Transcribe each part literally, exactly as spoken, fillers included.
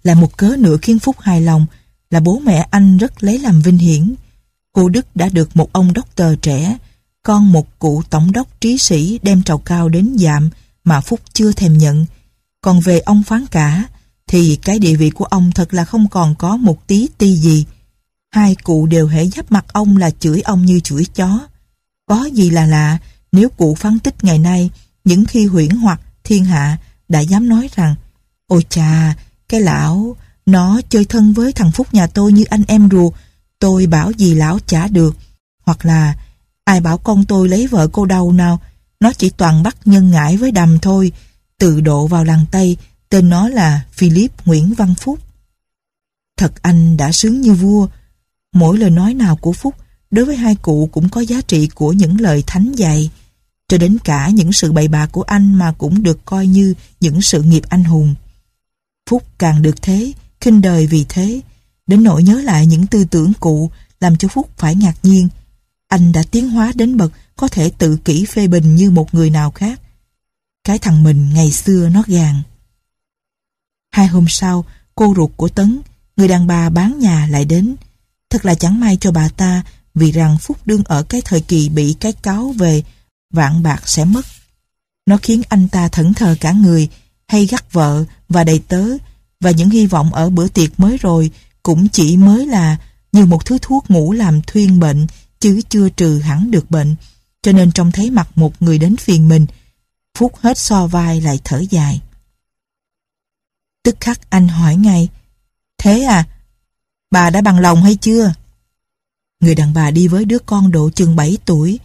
Là một cớ nữa khiến Phúc hài lòng là bố mẹ anh rất lấy làm vinh hiển. Cô Đức đã được một ông đốc tờ trẻ, con một cụ tổng đốc trí sĩ đem trầu cao đến dạm mà Phúc chưa thèm nhận. Còn về ông phán cả, thì cái địa vị của ông thật là không còn có một tí ti gì. Hai cụ đều hễ giáp mặt ông là chửi ông như chửi chó. Có gì là lạ nếu cụ phán tích ngày nay, những khi huyễn hoặc thiên hạ đã dám nói rằng: ôi chà, cái lão, nó chơi thân với thằng Phúc nhà tôi như anh em ruột, tôi bảo gì lão chả được. Hoặc là: ai bảo con tôi lấy vợ cô đâu nào, nó chỉ toàn bắt nhân ngãi với đầm thôi. Từ độ vào làng Tây, tên nó là Philip Nguyễn Văn Phúc. Thật anh đã sướng như vua. Mỗi lời nói nào của Phúc đối với hai cụ cũng có giá trị của những lời thánh dạy, cho đến cả những sự bậy bạ của anh mà cũng được coi như những sự nghiệp anh hùng. Phúc càng được thế, khinh đời vì thế, đến nỗi nhớ lại những tư tưởng cụ làm cho Phúc phải ngạc nhiên. Anh đã tiến hóa đến bậc có thể tự kỷ phê bình như một người nào khác. Cái thằng mình ngày xưa nó gàn. Hai hôm sau, cô ruột của Tấn, người đàn bà bán nhà lại đến. Thật là chẳng may cho bà ta, vì rằng Phúc đương ở cái thời kỳ bị cái cáo về vạn bạc sẽ mất. Nó khiến anh ta thẫn thờ cả người, hay gắt vợ và đầy tớ, và những hy vọng ở bữa tiệc mới rồi cũng chỉ mới là như một thứ thuốc ngủ làm thuyên bệnh, chứ chưa trừ hẳn được bệnh. Cho nên trông thấy mặt một người đến phiền mình, Phúc hết so vai lại thở dài. Tức khắc anh hỏi ngay: thế à, bà đã bằng lòng hay chưa? Người đàn bà đi với đứa con độ chừng bảy tuổi.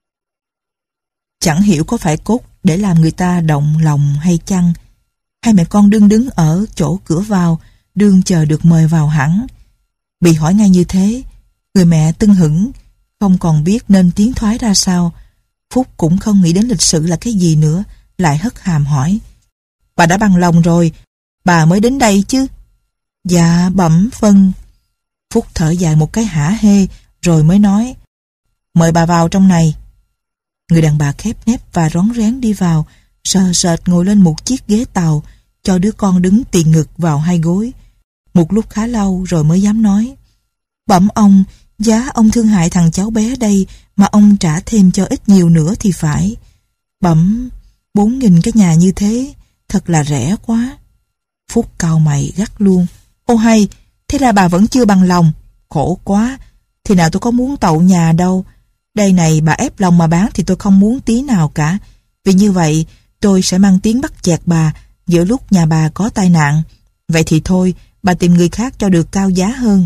Chẳng hiểu có phải cốt để làm người ta động lòng hay chăng. Hai mẹ con đương đứng ở chỗ cửa vào, đương chờ được mời vào hẳn. Bị hỏi ngay như thế, người mẹ tưng hửng, không còn biết nên tiến thoái ra sao. Phúc cũng không nghĩ đến lịch sự là cái gì nữa, lại hất hàm hỏi: bà đã bằng lòng rồi, bà mới đến đây chứ? Dạ bẩm vâng. Phúc thở dài một cái hả hê, rồi mới nói: mời bà vào trong này. Người đàn bà khép nép và rón rén đi vào, sờ sệt ngồi lên một chiếc ghế tàu, cho đứa con đứng tì ngực vào hai gối. Một lúc khá lâu rồi mới dám nói: bẩm ông, giá ông thương hại thằng cháu bé đây mà ông trả thêm cho ít nhiều nữa thì phải. Bẩm, bốn nghìn cái nhà như thế, thật là rẻ quá. Phúc cau mày gắt luôn: ô hay, thế ra bà vẫn chưa bằng lòng. Khổ quá, thì nào tôi có muốn tậu nhà đâu. Đây này, bà ép lòng mà bán thì tôi không muốn tí nào cả. Vì như vậy, tôi sẽ mang tiếng bắt chẹt bà giữa lúc nhà bà có tai nạn. Vậy thì thôi, bà tìm người khác cho được cao giá hơn.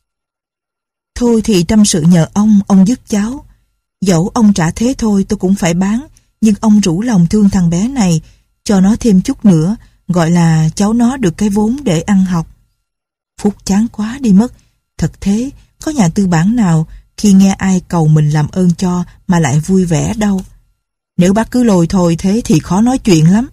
Thôi thì trăm sự nhờ ông, ông dứt cháu. Dẫu ông trả thế thôi tôi cũng phải bán, nhưng ông rủ lòng thương thằng bé này, cho nó thêm chút nữa, gọi là cháu nó được cái vốn để ăn học. Phúc chán quá đi mất. Thật thế, có nhà tư bản nào khi nghe ai cầu mình làm ơn cho mà lại vui vẻ đâu. Nếu bác cứ lôi thôi thế thì khó nói chuyện lắm.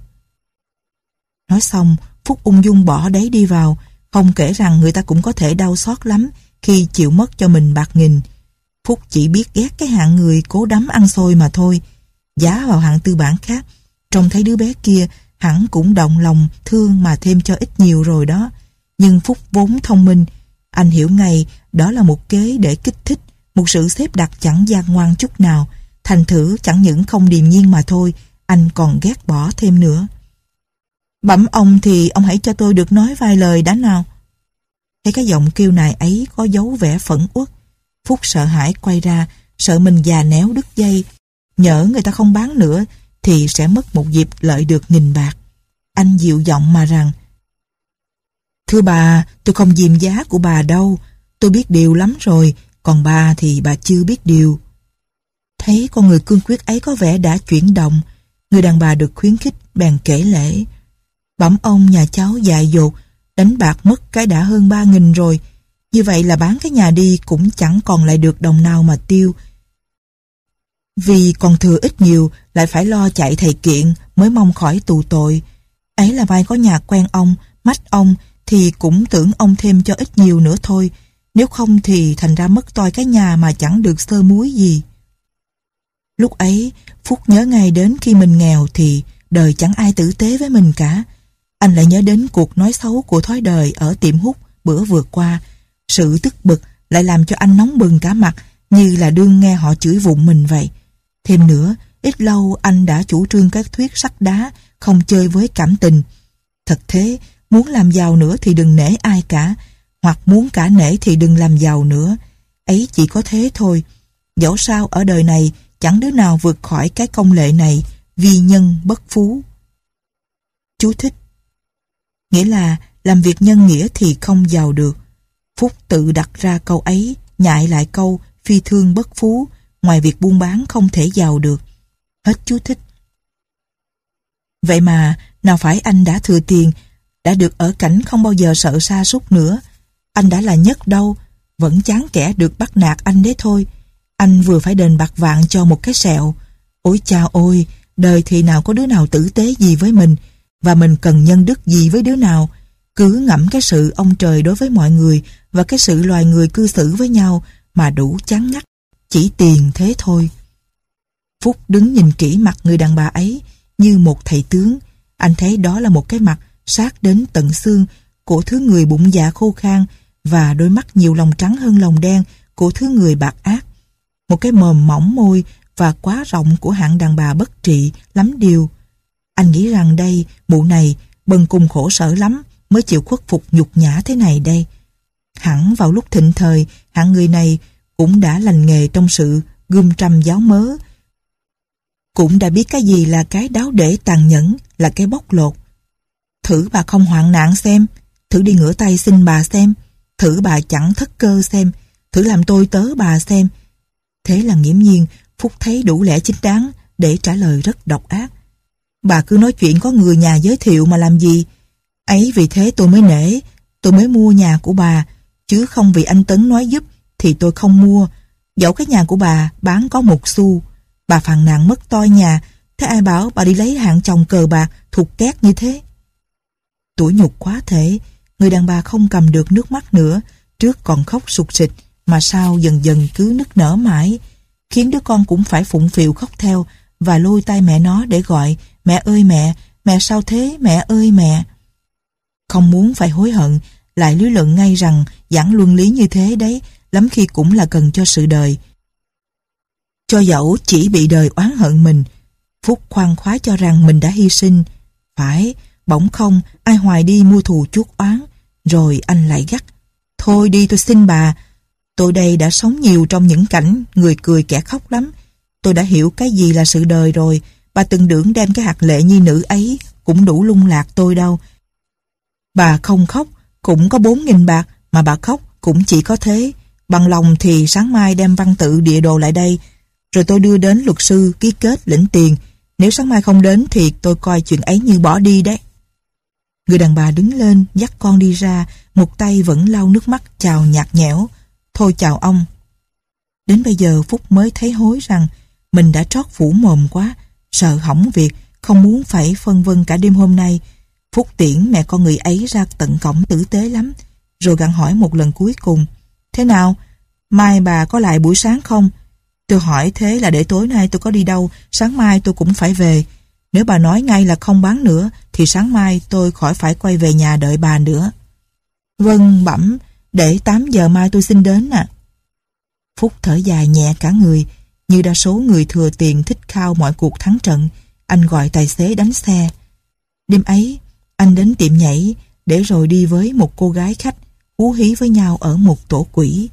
Nói xong, Phúc ung dung bỏ đấy đi vào, không kể rằng người ta cũng có thể đau xót lắm khi chịu mất cho mình bạc nghìn. Phúc chỉ biết ghét cái hạng người cố đắm ăn xôi mà thôi. Giá vào hạng tư bản khác, trông thấy đứa bé kia hẳn cũng động lòng thương mà thêm cho ít nhiều rồi đó. Nhưng Phúc vốn thông minh, anh hiểu ngay đó là một kế để kích thích, một sự xếp đặt chẳng gian ngoan chút nào. Thành thử chẳng những không điềm nhiên mà thôi, anh còn ghét bỏ thêm nữa. Bẩm ông thì ông hãy cho tôi được nói vài lời đã nào. Thấy cái giọng kêu nài ấy có dấu vẻ phẫn uất, Phúc sợ hãi quay ra, sợ mình già néo đứt dây. Nhỡ người ta không bán nữa thì sẽ mất một dịp lợi được nghìn bạc. Anh dịu giọng mà rằng: thưa bà, tôi không dìm giá của bà đâu. Tôi biết điều lắm rồi, còn bà thì bà chưa biết điều. Thấy con người cương quyết ấy có vẻ đã chuyển động, người đàn bà được khuyến khích bèn kể lễ: bẩm ông, nhà cháu dại dột, đánh bạc mất cái đã hơn ba nghìn rồi. Như vậy là bán cái nhà đi cũng chẳng còn lại được đồng nào mà tiêu. Vì còn thừa ít nhiều, lại phải lo chạy thầy kiện mới mong khỏi tù tội. Ấy là vai có nhà quen ông, mách ông, thì cũng tưởng ông thêm cho ít nhiều nữa thôi. Nếu không thì thành ra mất toi cái nhà mà chẳng được sơ muối gì. Lúc ấy, Phúc nhớ ngay đến khi mình nghèo thì đời chẳng ai tử tế với mình cả. Anh lại nhớ đến cuộc nói xấu của thói đời ở tiệm hút bữa vừa qua. Sự tức bực lại làm cho anh nóng bừng cả mặt, như là đương nghe họ chửi vụng mình vậy. Thêm nữa, ít lâu anh đã chủ trương cái thuyết sắt đá, không chơi với cảm tình. Thật thế, muốn làm giàu nữa thì đừng nể ai cả, hoặc muốn cả nể thì đừng làm giàu nữa. Ấy chỉ có thế thôi. Dẫu sao ở đời này chẳng đứa nào vượt khỏi cái công lệ này, vi nhân bất phú. Chú thích. Nghĩa là làm việc nhân nghĩa thì không giàu được. Phúc tự đặt ra câu ấy, nhại lại câu phi thương bất phú, ngoài việc buôn bán không thể giàu được. Hết chú thích. Vậy mà nào phải anh đã thừa tiền, đã được ở cảnh không bao giờ sợ sa sút nữa. Anh đã là nhất đâu, vẫn chán kẻ được bắt nạt anh đấy thôi. Anh vừa phải đền bạc vạn cho một cái sẹo. Ôi chao ôi, đời thì nào có đứa nào tử tế gì với mình, và mình cần nhân đức gì với đứa nào. Cứ ngẫm cái sự ông trời đối với mọi người và cái sự loài người cư xử với nhau mà đủ chán ngắt. Chỉ tiền thế thôi. Phúc đứng nhìn kỹ mặt người đàn bà ấy như một thầy tướng. Anh thấy đó là một cái mặt sát đến tận xương của thứ người bụng dạ khô khan, và đôi mắt nhiều lòng trắng hơn lòng đen của thứ người bạc ác. Một cái mồm mỏng môi và quá rộng của hạng đàn bà bất trị lắm điều. Anh nghĩ rằng đây, mụ này bần cùng khổ sở lắm mới chịu khuất phục nhục nhã thế này đây. Hẳn vào lúc thịnh thời, hạng người này cũng đã lành nghề trong sự gươm trăm giáo mớ, cũng đã biết cái gì là cái đáo để tàn nhẫn, là cái bóc lột. Thử bà không hoạn nạn xem, thử đi ngửa tay xin bà xem, thử bà chẳng thất cơ xem, thử làm tôi tớ bà xem. Thế là nghiễm nhiên Phúc thấy đủ lẽ chính đáng để trả lời rất độc ác. Bà cứ nói chuyện có người nhà giới thiệu mà làm gì. Ấy vì thế tôi mới nể, tôi mới mua nhà của bà, chứ không vì anh Tấn nói giúp thì tôi không mua. Dẫu cái nhà của bà bán có một xu, bà phàn nàn mất toi nhà, thế ai bảo bà đi lấy hạng chồng cờ bạc thuộc két như thế. Tủi nhục quá thể, người đàn bà không cầm được nước mắt nữa, trước còn khóc sụt sịt, mà sau dần dần cứ nức nở mãi, khiến đứa con cũng phải phụng phịu khóc theo và lôi tay mẹ nó để gọi mẹ ơi mẹ, mẹ sao thế, mẹ ơi mẹ. Không muốn phải hối hận, lại lý luận ngay rằng giảng luân lý như thế đấy, lắm khi cũng là cần cho sự đời. Cho dẫu chỉ bị đời oán hận mình, Phúc khoan khoái cho rằng mình đã hy sinh. Phải, bỗng không, ai hoài đi mua thù chuốc oán. Rồi anh lại gắt: thôi đi tôi xin bà. Tôi đây đã sống nhiều trong những cảnh người cười kẻ khóc lắm. Tôi đã hiểu cái gì là sự đời rồi. Bà từng tưởng đem cái hạt lệ nhi nữ ấy cũng đủ lung lạc tôi đâu. Bà không khóc cũng có bốn nghìn bạc, mà bà khóc cũng chỉ có thế. Bằng lòng thì sáng mai đem văn tự địa đồ lại đây, rồi tôi đưa đến luật sư ký kết lĩnh tiền. Nếu sáng mai không đến thì tôi coi chuyện ấy như bỏ đi đấy. Người đàn bà đứng lên dắt con đi ra, một tay vẫn lau nước mắt chào nhạt nhẽo: thôi chào ông. Đến bây giờ Phúc mới thấy hối rằng mình đã trót phủ mồm quá, sợ hỏng việc, không muốn phải phân vân cả đêm hôm nay. Phúc tiễn mẹ con người ấy ra tận cổng tử tế lắm, rồi gặng hỏi một lần cuối cùng: thế nào, mai bà có lại buổi sáng không? Tôi hỏi thế là để tối nay tôi có đi đâu, sáng mai tôi cũng phải về. Nếu bà nói ngay là không bán nữa, thì sáng mai tôi khỏi phải quay về nhà đợi bà nữa. Vâng bẩm, để tám giờ mai tôi xin đến à. Phúc thở dài nhẹ cả người. Như đa số người thừa tiền thích khao mọi cuộc thắng trận, anh gọi tài xế đánh xe. Đêm ấy, anh đến tiệm nhảy, để rồi đi với một cô gái khách, hú hí với nhau ở một tổ quỷ.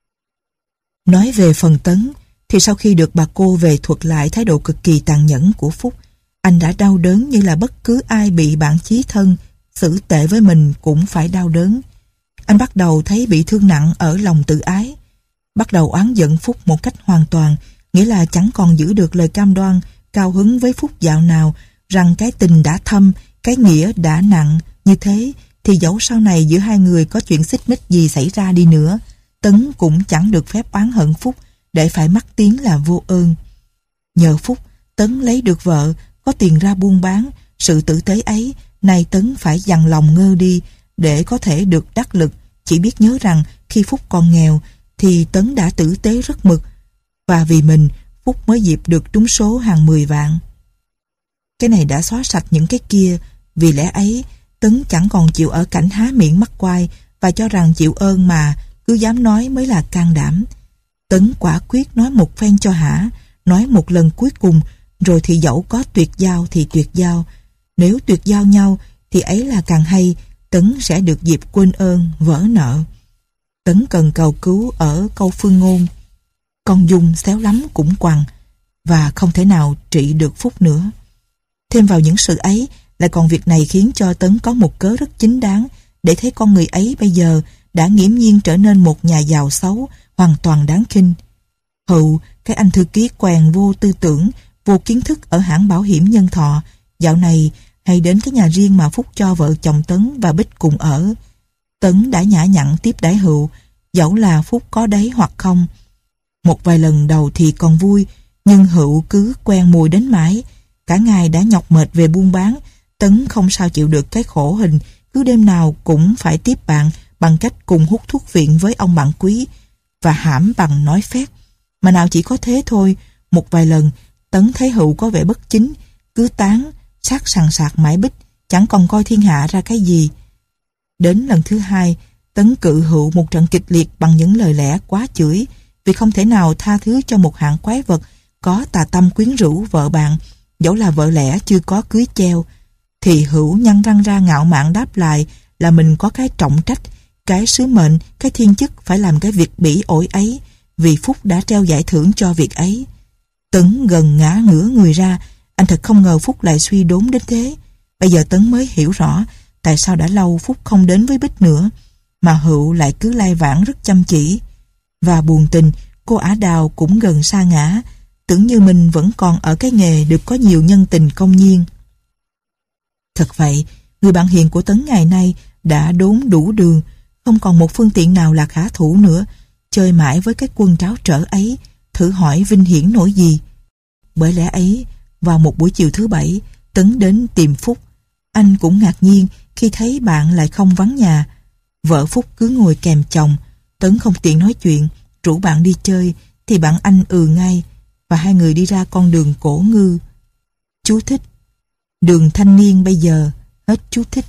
Nói về phần Tấn, thì sau khi được bà cô về thuật lại thái độ cực kỳ tàn nhẫn của Phúc, anh đã đau đớn như là bất cứ ai bị bạn chí thân xử tệ với mình cũng phải đau đớn. Anh bắt đầu thấy bị thương nặng ở lòng tự ái, bắt đầu oán giận Phúc một cách hoàn toàn, nghĩa là chẳng còn giữ được lời cam đoan cao hứng với Phúc dạo nào rằng cái tình đã thâm, cái nghĩa đã nặng. Như thế thì dẫu sau này giữa hai người có chuyện xích mích gì xảy ra đi nữa, Tấn cũng chẳng được phép oán hận Phúc để phải mắc tiếng là vô ơn. Nhờ Phúc, Tấn lấy được vợ, có tiền ra buôn bán. Sự tử tế ấy nay Tấn phải dằn lòng ngơ đi để có thể được đắc lực. Chỉ biết nhớ rằng khi Phúc còn nghèo thì Tấn đã tử tế rất mực, và vì mình Phúc mới dịp được trúng số hàng mười vạn. Cái này đã xóa sạch những cái kia. Vì lẽ ấy Tấn chẳng còn chịu ở cảnh há miệng mắc quai và cho rằng chịu ơn mà cứ dám nói mới là can đảm. Tấn quả quyết nói một phen cho hả, nói một lần cuối cùng, rồi thì dẫu có tuyệt giao thì tuyệt giao. Nếu tuyệt giao nhau thì ấy là càng hay, Tấn sẽ được dịp quên ơn, vỡ nợ. Tấn cần cầu cứu ở câu phương ngôn: con Dung xéo lắm cũng quằn, và không thể nào trị được Phúc nữa. Thêm vào những sự ấy, lại còn việc này khiến cho Tấn có một cớ rất chính đáng để thấy con người ấy bây giờ đã nghiễm nhiên trở nên một nhà giàu xấu, hoàn toàn đáng khinh. Hữu, cái anh thư ký quèn vô tư tưởng, vô kiến thức ở hãng bảo hiểm Nhân Thọ, dạo này hay đến cái nhà riêng mà Phúc cho vợ chồng Tấn và Bích cùng ở. Tấn đã nhã nhặn tiếp đãi Hữu, dẫu là Phúc có đấy hoặc không. Một vài lần đầu thì còn vui, nhưng Hữu cứ quen mùi đến mãi. Cả ngày đã nhọc mệt về buôn bán, Tấn không sao chịu được cái khổ hình cứ đêm nào cũng phải tiếp bạn bằng cách cùng hút thuốc viện với ông bạn quý và hãm bằng nói phét. Mà nào chỉ có thế thôi, một vài lần Tấn thấy Hữu có vẻ bất chính, cứ tán sát sằng sạc mãi Bích, chẳng còn coi thiên hạ ra cái gì. Đến lần thứ hai, Tấn cự Hữu một trận kịch liệt bằng những lời lẽ quá chửi, vì không thể nào tha thứ cho một hạng quái vật có tà tâm quyến rũ vợ bạn, dẫu là vợ lẽ chưa có cưới treo. Thì Hữu nhăn răng ra ngạo mạn đáp lại là mình có cái trọng trách, cái sứ mệnh, cái thiên chức phải làm cái việc bỉ ổi ấy, vì Phúc đã treo giải thưởng cho việc ấy. Tấn gần ngã ngửa người ra, anh thật không ngờ Phúc lại suy đốn đến thế. Bây giờ Tấn mới hiểu rõ tại sao đã lâu Phúc không đến với Bích nữa, mà Hữu lại cứ lai vãng rất chăm chỉ. Và buồn tình, cô Ả Đào cũng gần sa ngã, tưởng như mình vẫn còn ở cái nghề được có nhiều nhân tình công nhiên. Thật vậy, người bạn hiền của Tấn ngày nay đã đốn đủ đường, không còn một phương tiện nào là khả thủ nữa, chơi mãi với cái quân tráo trở ấy, thử hỏi vinh hiển nổi gì. Bởi lẽ ấy, vào một buổi chiều thứ bảy, Tấn đến tìm Phúc. Anh cũng ngạc nhiên khi thấy bạn lại không vắng nhà. Vợ Phúc cứ ngồi kèm chồng, Tấn không tiện nói chuyện, rủ bạn đi chơi thì bạn anh ừ ngay, và hai người đi ra con đường Cổ Ngư. Chú thích: đường thanh niên bây giờ, hết chú thích.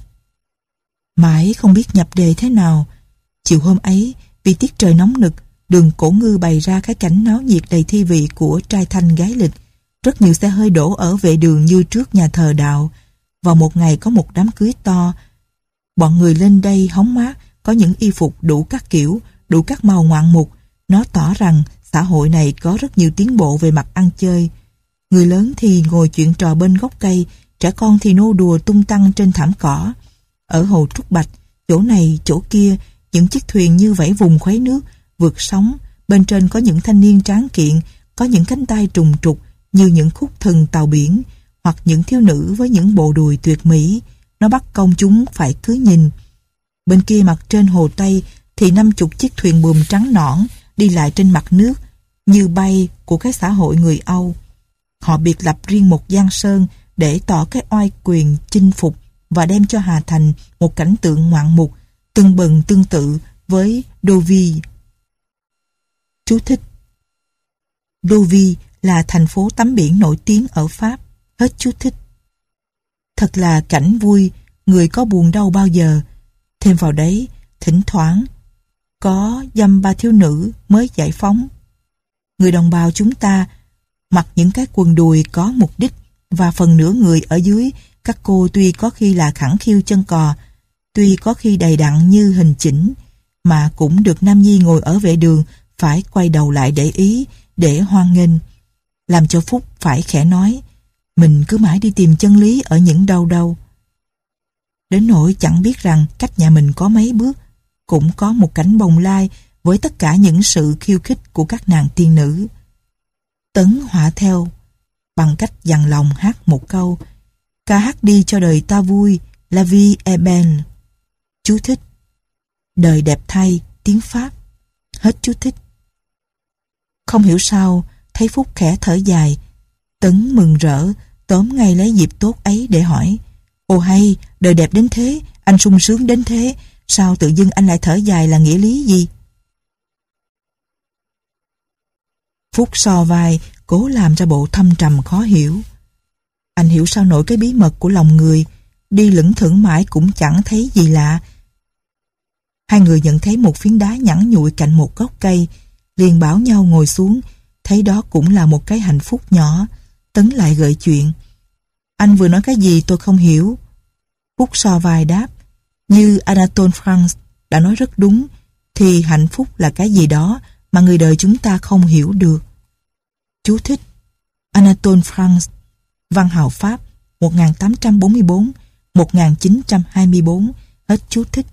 Mãi không biết nhập đề thế nào. Chiều hôm ấy, vì tiết trời nóng nực, đường Cổ Ngư bày ra cái cảnh náo nhiệt đầy thi vị của trai thanh gái lịch. Rất nhiều xe hơi đổ ở vệ đường như trước nhà thờ đạo. Vào một ngày có một đám cưới to. Bọn người lên đây hóng mát, có những y phục đủ các kiểu, đủ các màu ngoạn mục. Nó tỏ rằng xã hội này có rất nhiều tiến bộ về mặt ăn chơi. Người lớn thì ngồi chuyện trò bên gốc cây, trẻ con thì nô đùa tung tăng trên thảm cỏ. Ở hồ Trúc Bạch, chỗ này chỗ kia, những chiếc thuyền như vẫy vùng khuấy nước, vượt sóng. Bên trên có những thanh niên tráng kiện, có những cánh tay trùng trục như những khúc thần tàu biển, hoặc những thiếu nữ với những bộ đùi tuyệt mỹ. Nó bắt công chúng phải cứ nhìn. Bên kia mặt trên hồ Tây thì năm chục chiếc thuyền buồm trắng nõn đi lại trên mặt nước như bay của cái xã hội người Âu. Họ biệt lập riêng một giang sơn để tỏ cái oai quyền chinh phục và đem cho Hà Thành một cảnh tượng ngoạn mục tưng bừng tương tự với Deauville. Chú thích: Deauville là thành phố tắm biển nổi tiếng ở Pháp. Hết chú thích. Thật là cảnh vui, người có buồn đâu bao giờ. Thêm vào đấy, thỉnh thoảng có dăm ba thiếu nữ mới giải phóng. Người đồng bào chúng ta mặc những cái quần đùi có mục đích, và phần nửa người ở dưới, các cô tuy có khi là khẳng khiu chân cò, tuy có khi đầy đặn như hình chỉnh, mà cũng được nam nhi ngồi ở vệ đường phải quay đầu lại để ý, để hoan nghênh, làm cho Phúc phải khẽ nói: mình cứ mãi đi tìm chân lý ở những đâu đâu. Đến nỗi chẳng biết rằng cách nhà mình có mấy bước, cũng có một cảnh bồng lai với tất cả những sự khiêu khích của các nàng tiên nữ. Tấn họa theo bằng cách dằn lòng hát một câu: ca hát đi cho đời ta vui, la vie est belle. Chú thích: đời đẹp thay, tiếng Pháp. Hết chú thích. Không hiểu sao thấy Phúc khẽ thở dài. Tấn mừng rỡ tóm ngay lấy dịp tốt ấy để hỏi: ồ hay, đời đẹp đến thế, anh sung sướng đến thế, sao tự dưng anh lại thở dài là nghĩa lý gì? Phúc so vai, cố làm ra bộ thâm trầm khó hiểu. Anh hiểu sao nổi cái bí mật của lòng người. đi lững thững mãi cũng chẳng thấy gì lạ. Hai người nhận thấy một phiến đá nhẵn nhụi cạnh một gốc cây, liền bảo nhau ngồi xuống, thấy đó cũng là một cái hạnh phúc nhỏ. Tấn lại gợi chuyện. Anh vừa nói cái gì tôi không hiểu. Phúc so vai đáp, như Anatole France đã nói rất đúng, thì hạnh phúc là cái gì đó mà người đời chúng ta không hiểu được. Chú thích: Anatole France, văn hào Pháp, một nghìn tám trăm bốn mươi tư đến một nghìn chín trăm hai mươi tư, hết chú thích.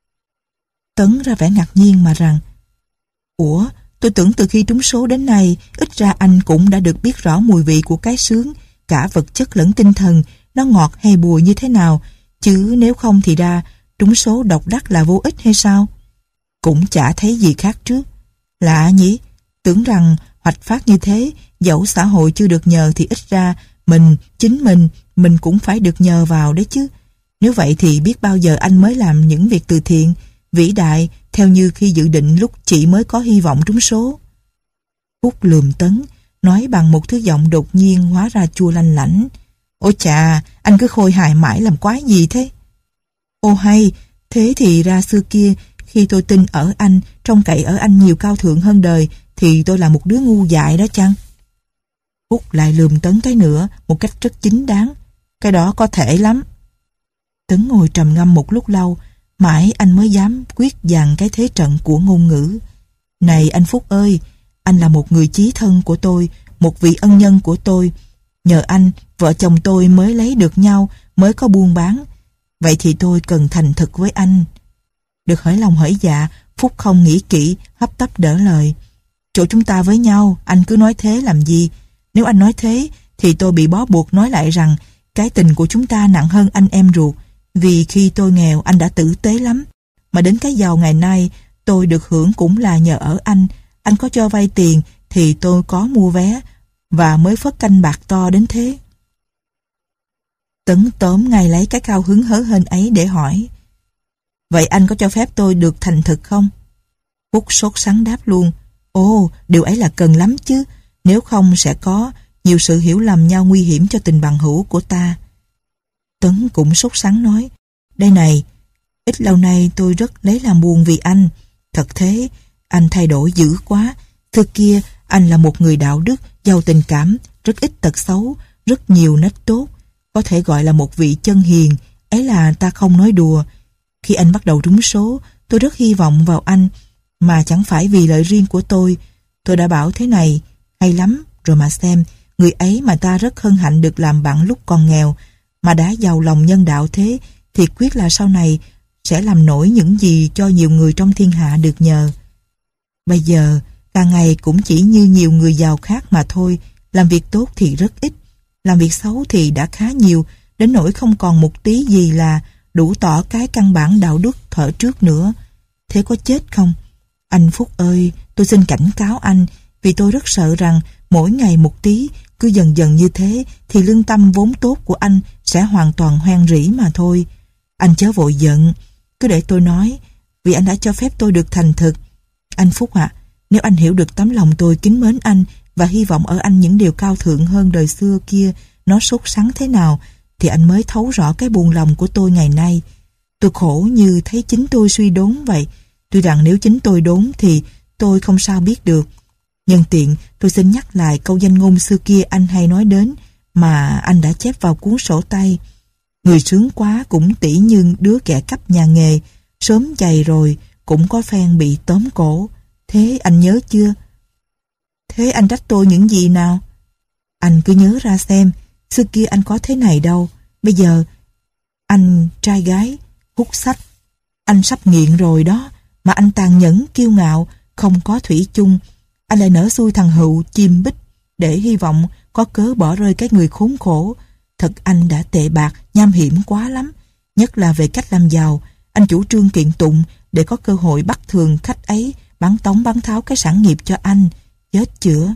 Tấn ra vẻ ngạc nhiên mà rằng, ủa, tôi tưởng từ khi trúng số đến nay, ít ra anh cũng đã được biết rõ mùi vị của cái sướng, cả vật chất lẫn tinh thần, nó ngọt hay bùi như thế nào, chứ nếu không thì ra, trúng số độc đắc là vô ích hay sao? Cũng chả thấy gì khác trước. Lạ nhỉ, tưởng rằng hoạch phát như thế, dẫu xã hội chưa được nhờ thì ít ra, mình, chính mình, mình cũng phải được nhờ vào đấy chứ. Nếu vậy thì biết bao giờ anh mới làm những việc từ thiện, vĩ đại, theo như khi dự định lúc chị mới có hy vọng trúng số. Phúc lườm Tấn, nói bằng một thứ giọng đột nhiên hóa ra chua lanh lảnh. Ôi chà, anh cứ khôi hài mãi làm quái gì thế? Ô hay, thế thì ra xưa kia, khi tôi tin ở anh, trông cậy ở anh nhiều cao thượng hơn đời, thì tôi là một đứa ngu dại đó chăng? Phúc lại lườm Tấn cái nữa, một cách rất chính đáng. Cái đó có thể lắm. Tấn ngồi trầm ngâm một lúc lâu, mãi anh mới dám quyết dàn cái thế trận của ngôn ngữ. Này anh Phúc ơi, anh là một người chí thân của tôi, một vị ân nhân của tôi. Nhờ anh, vợ chồng tôi mới lấy được nhau, mới có buôn bán. Vậy thì tôi cần thành thực với anh. Được hởi lòng hởi dạ, Phúc không nghĩ kỹ, hấp tấp đỡ lời. Chỗ chúng ta với nhau, anh cứ nói thế làm gì? Nếu anh nói thế, thì tôi bị bó buộc nói lại rằng cái tình của chúng ta nặng hơn anh em ruột. Vì khi tôi nghèo, anh đã tử tế lắm. Mà đến cái giàu ngày nay, tôi được hưởng cũng là nhờ ở anh. Anh có cho vay tiền, thì tôi có mua vé, và mới phất canh bạc to đến thế. Tấn tóm ngay lấy cái cao hứng hớ hênh ấy để hỏi, vậy anh có cho phép tôi được thành thực không? Phúc sốt sắng đáp luôn, ồ, điều ấy là cần lắm chứ, nếu không sẽ có nhiều sự hiểu lầm nhau nguy hiểm cho tình bằng hữu của ta. Tấn cũng sốt sắng nói, đây này, ít lâu nay tôi rất lấy làm buồn vì anh. Thật thế, anh thay đổi dữ quá. Trước kia, anh là một người đạo đức, giàu tình cảm, rất ít tật xấu, rất nhiều nết tốt. Có thể gọi là một vị chân hiền, ấy là ta không nói đùa. Khi anh bắt đầu trúng số, tôi rất hy vọng vào anh, mà chẳng phải vì lợi riêng của tôi. Tôi đã bảo thế này, hay lắm, rồi mà xem, người ấy mà ta rất hân hạnh được làm bạn lúc còn nghèo, mà đã giàu lòng nhân đạo thế, thì quyết là sau này sẽ làm nổi những gì cho nhiều người trong thiên hạ được nhờ. Bây giờ, càng ngày cũng chỉ như nhiều người giàu khác mà thôi, làm việc tốt thì rất ít, làm việc xấu thì đã khá nhiều, đến nỗi không còn một tí gì là đủ tỏ cái căn bản đạo đức thuở trước nữa. Thế có chết không? Anh Phúc ơi, tôi xin cảnh cáo anh, vì tôi rất sợ rằng mỗi ngày một tí, cứ dần dần như thế, thì lương tâm vốn tốt của anh sẽ hoàn toàn hoen rỉ mà thôi. Anh chớ vội giận, cứ để tôi nói, vì anh đã cho phép tôi được thành thực. Anh Phúc ạ, à, nếu anh hiểu được tấm lòng tôi kính mến anh và hy vọng ở anh những điều cao thượng hơn đời xưa kia, nó sốt sắng thế nào, thì anh mới thấu rõ cái buồn lòng của tôi ngày nay. Tôi khổ như thấy chính tôi suy đốn vậy. Tuy rằng nếu chính tôi đốn thì tôi không sao biết được. Nhân tiện, tôi xin nhắc lại câu danh ngôn xưa kia anh hay nói đến, mà anh đã chép vào cuốn sổ tay. Người sướng quá cũng tỉ như đứa kẻ cắp nhà nghề, sớm dày rồi cũng có phen bị tóm cổ. Thế anh nhớ chưa? Thế anh trách tôi những gì nào? Anh cứ nhớ ra xem, xưa kia anh có thế này đâu. Bây giờ, anh trai gái, hút sách. Anh sắp nghiện rồi đó, mà anh tàn nhẫn, kiêu ngạo, không có thủy chung. Anh lại nỡ xui thằng Hữu chim bích, để hy vọng có cớ bỏ rơi cái người khốn khổ. Thật anh đã tệ bạc, nham hiểm quá lắm. Nhất là về cách làm giàu, anh chủ trương kiện tụng để có cơ hội bắt thường khách ấy bắn tống bắn tháo cái sản nghiệp cho anh. Chết chữa.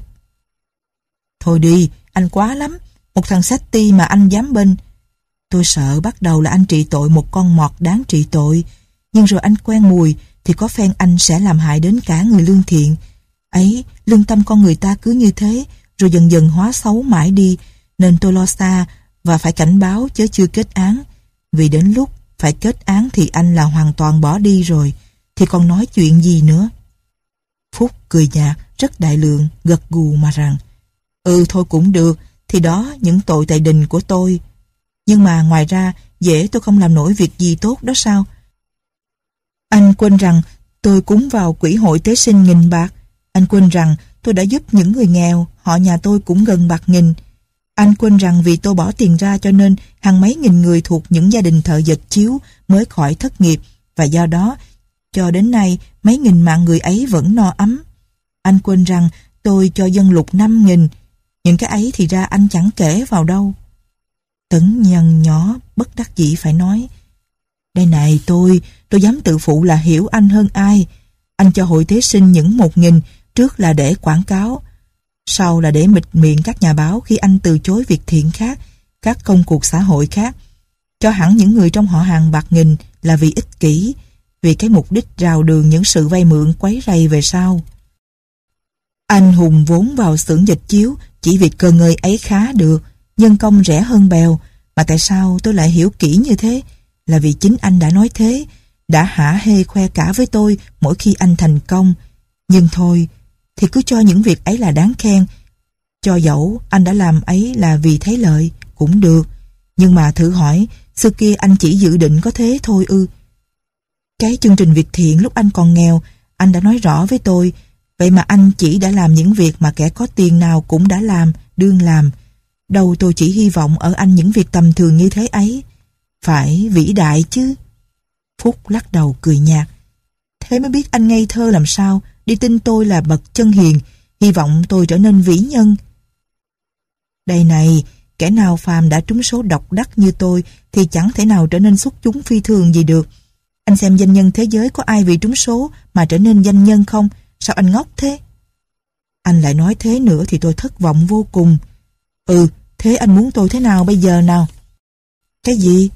Thôi đi, anh quá lắm. Một thằng sách ti mà anh dám bên. Tôi sợ bắt đầu là anh trị tội một con mọt đáng trị tội. Nhưng rồi anh quen mùi thì có phen anh sẽ làm hại đến cả người lương thiện. Ấy, lương tâm con người ta cứ như thế, rồi dần dần hóa xấu mãi đi. Nên tôi lo xa và phải cảnh báo chớ chưa kết án. Vì đến lúc phải kết án thì anh là hoàn toàn bỏ đi rồi, thì còn nói chuyện gì nữa. Phúc cười nhạt, rất đại lượng, gật gù mà rằng, ừ thôi cũng được, thì đó những tội tại đình của tôi. Nhưng mà ngoài ra, dễ tôi không làm nổi việc gì tốt đó sao? Anh quên rằng tôi cúng vào quỹ hội tế sinh nghìn bạc. Anh quên rằng tôi đã giúp những người nghèo, họ nhà tôi cũng gần bạc nghìn. Anh quên rằng vì tôi bỏ tiền ra cho nên hàng mấy nghìn người thuộc những gia đình thợ dệt chiếu mới khỏi thất nghiệp, và do đó cho đến nay mấy nghìn mạng người ấy vẫn no ấm. Anh quên rằng tôi cho dân lục năm nghìn. Những cái ấy thì ra anh chẳng kể vào đâu. Tấn Nhân nhỏ bất đắc dĩ phải nói, đây này tôi, tôi dám tự phụ là hiểu anh hơn ai. Anh cho hội tế sinh những một nghìn, trước là để quảng cáo, sau là để mịt miệng các nhà báo khi anh từ chối việc thiện khác, các công cuộc xã hội khác. Cho hẳn những người trong họ hàng bạc nghìn là vì ích kỷ, vì cái mục đích rào đường những sự vay mượn quấy rầy về sau. Anh hùng vốn vào xưởng dệt chiếu chỉ vì cơ ngơi ấy khá được, nhân công rẻ hơn bèo. Mà tại sao tôi lại hiểu kỹ như thế? Là vì chính anh đã nói thế, đã hả hê khoe cả với tôi mỗi khi anh thành công. Nhưng thôi, thì cứ cho những việc ấy là đáng khen. Cho dẫu anh đã làm ấy là vì thấy lợi, cũng được. Nhưng mà thử hỏi, xưa kia anh chỉ dự định có thế thôi ư? Cái chương trình việc thiện lúc anh còn nghèo, anh đã nói rõ với tôi. Vậy mà anh chỉ đã làm những việc mà kẻ có tiền nào cũng đã làm, đương làm. Đâu tôi chỉ hy vọng ở anh những việc tầm thường như thế ấy. Phải vĩ đại chứ. Phúc lắc đầu cười nhạt. Thế mới biết anh ngây thơ làm sao, đi tin tôi là bậc chân hiền, hy vọng tôi trở nên vĩ nhân. Đây này, kẻ nào phàm đã trúng số độc đắc như tôi thì chẳng thể nào trở nên xuất chúng phi thường gì được. Anh xem danh nhân thế giới có ai vì trúng số mà trở nên danh nhân không? Sao anh ngốc thế? Anh lại nói thế nữa thì tôi thất vọng vô cùng. Ừ, thế anh muốn tôi thế nào bây giờ nào? Cái gì?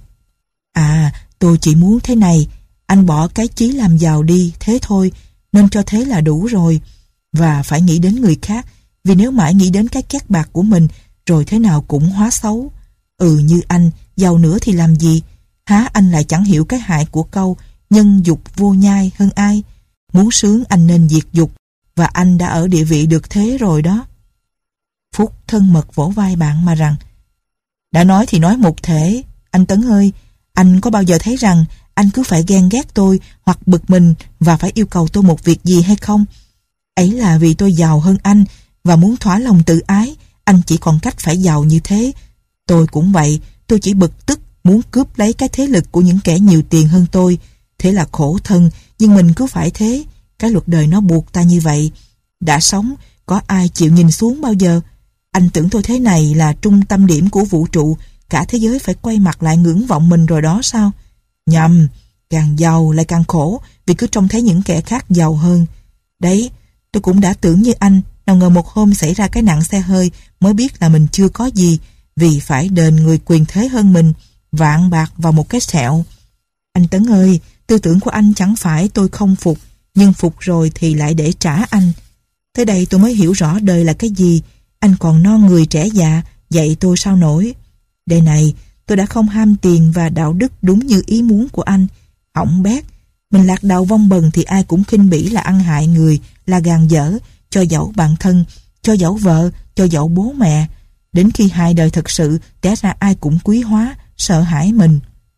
À, tôi chỉ muốn thế này. Anh bỏ cái chí làm giàu đi, thế thôi. Nên cho thế là đủ rồi. Và phải nghĩ đến người khác. Vì nếu mãi nghĩ đến cái két bạc của mình, rồi thế nào cũng hóa xấu. Ừ, như anh, giàu nữa thì làm gì? Há anh lại chẳng hiểu cái hại của câu nhân dục vô nhai hơn ai? Muốn sướng anh nên diệt dục, và anh đã ở địa vị được thế rồi đó. Phúc thân mật vỗ vai bạn mà rằng, đã nói thì nói một thể. Anh Tấn ơi, anh có bao giờ thấy rằng anh cứ phải ghen ghét tôi hoặc bực mình và phải yêu cầu tôi một việc gì hay không? Ấy là vì tôi giàu hơn anh và muốn thỏa lòng tự ái, anh chỉ còn cách phải giàu như thế. Tôi cũng vậy, tôi chỉ bực tức muốn cướp lấy cái thế lực của những kẻ nhiều tiền hơn tôi. Thế là khổ thân, nhưng mình cứ phải thế. Cái luật đời nó buộc ta như vậy. Đã sống, có ai chịu nhìn xuống bao giờ? Anh tưởng tôi thế này là trung tâm điểm của vũ trụ, cả thế giới phải quay mặt lại ngưỡng vọng mình rồi đó sao? Nhầm, càng giàu lại càng khổ vì cứ trông thấy những kẻ khác giàu hơn. Đấy, tôi cũng đã tưởng như anh, nào ngờ một hôm xảy ra cái nạn xe hơi mới biết là mình chưa có gì, vì phải đền người quyền thế hơn mình vạn bạc vào một cái sẹo. Anh Tấn ơi, tư tưởng của anh chẳng phải tôi không phục, nhưng phục rồi thì lại để trả anh. Tới đây tôi mới hiểu rõ đời là cái gì. Anh còn non người trẻ già, dạy tôi sao nổi. Đây này, tôi đã không ham tiền và đạo đức đúng như ý muốn của anh. Hỏng bét, mình lạc đầu vong bần thì ai cũng khinh bỉ là ăn hại người, là gàn dở, cho dẫu bạn thân, cho dẫu vợ, cho dẫu bố mẹ. Đến khi hai đời thật sự, té ra ai cũng quý hóa, sợ hãi mình.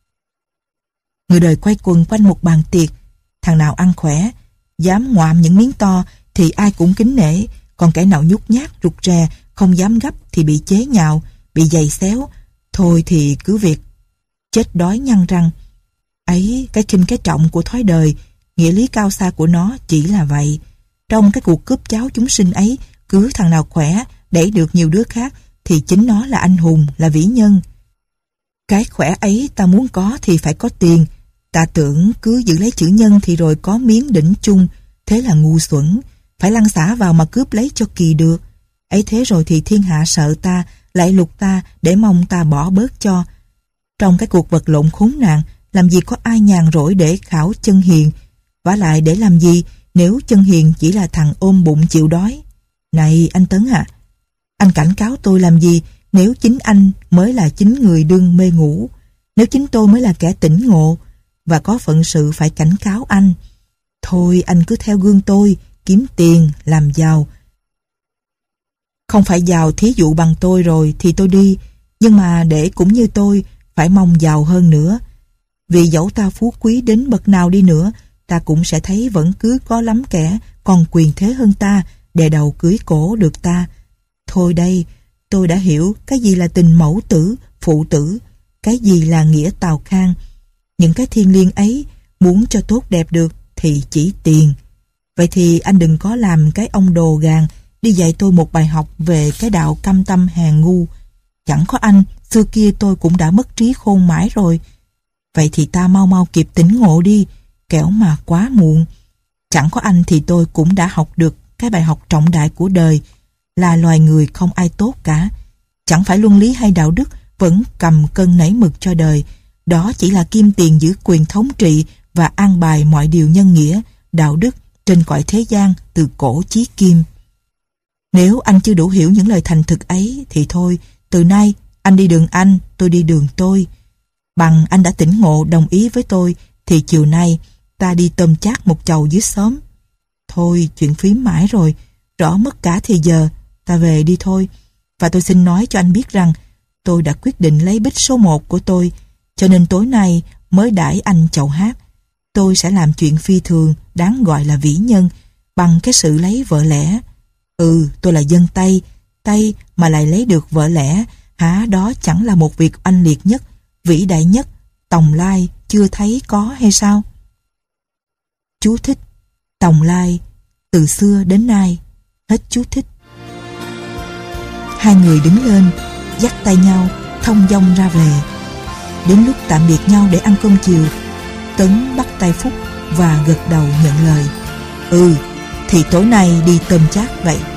Người đời quay quần quanh một bàn tiệc, thằng nào ăn khỏe, dám ngoạm những miếng to thì ai cũng kính nể, còn kẻ nào nhút nhát, rụt rè, không dám gấp thì bị chế nhạo, bị giày xéo. Thôi thì cứ việc chết đói nhăn răng. Ấy, cái khinh cái trọng của thói đời, nghĩa lý cao xa của nó chỉ là vậy. Trong cái cuộc cướp cháo chúng sinh ấy, cứ thằng nào khỏe, đẩy được nhiều đứa khác, thì chính nó là anh hùng, là vĩ nhân. Cái khỏe ấy ta muốn có thì phải có tiền. Ta tưởng cứ giữ lấy chữ nhân thì rồi có miếng đỉnh chung, thế là ngu xuẩn. Phải lăn xả vào mà cướp lấy cho kỳ được. Ấy thế rồi thì thiên hạ sợ ta, lại lục ta để mong ta bỏ bớt cho. Trong cái cuộc vật lộn khốn nạn, làm gì có ai nhàn rỗi để khảo chân hiền. Vả lại để làm gì nếu chân hiền chỉ là thằng ôm bụng chịu đói? Này anh Tấn à, anh cảnh cáo tôi làm gì nếu chính anh mới là chính người đương mê ngủ? Nếu chính tôi mới là kẻ tỉnh ngộ và có phận sự phải cảnh cáo anh. Thôi anh cứ theo gương tôi, kiếm tiền, làm giàu. Không phải giàu thí dụ bằng tôi rồi thì tôi đi, nhưng mà để cũng như tôi, phải mong giàu hơn nữa. Vì dẫu ta phú quý đến bậc nào đi nữa, ta cũng sẽ thấy vẫn cứ có lắm kẻ còn quyền thế hơn ta, đè đầu cưới cổ được ta. Thôi đây, tôi đã hiểu cái gì là tình mẫu tử, phụ tử, cái gì là nghĩa tào khang. Những cái thiêng liêng ấy, muốn cho tốt đẹp được thì chỉ tiền. Vậy thì anh đừng có làm cái ông đồ gàn đi dạy tôi một bài học về cái đạo cam tâm hèn ngu. Chẳng có anh, xưa kia tôi cũng đã mất trí khôn mãi rồi. Vậy thì ta mau mau kịp tỉnh ngộ đi, kẻo mà quá muộn. Chẳng có anh thì tôi cũng đã học được cái bài học trọng đại của đời, là loài người không ai tốt cả. Chẳng phải luân lý hay đạo đức vẫn cầm cân nảy mực cho đời. Đó chỉ là kim tiền giữ quyền thống trị và an bài mọi điều nhân nghĩa, đạo đức trên cõi thế gian từ cổ chí kim. Nếu anh chưa đủ hiểu những lời thành thực ấy thì thôi, từ nay anh đi đường anh, tôi đi đường tôi. Bằng anh đã tỉnh ngộ đồng ý với tôi thì chiều nay ta đi tôm chát một chầu dưới xóm. Thôi chuyện phím mãi rồi, rõ mất cả thì giờ, ta về đi thôi. Và tôi xin nói cho anh biết rằng tôi đã quyết định lấy bích số một của tôi, cho nên tối nay mới đãi anh chầu hát. Tôi sẽ làm chuyện phi thường đáng gọi là vĩ nhân bằng cái sự lấy vợ lẽ. Ừ, tôi là dân Tây, Tây mà lại lấy được vợ lẽ, hả, đó chẳng là một việc oanh liệt nhất, vĩ đại nhất, Tòng Lai chưa thấy có hay sao? Chú thích: Tòng Lai, từ xưa đến nay. Hết chú thích. Hai người đứng lên, dắt tay nhau, thông dong ra về. Đến lúc tạm biệt nhau để ăn cơm chiều, Tấn bắt tay Phúc và gật đầu nhận lời. Ừ, thì tối nay đi tôm chát vậy.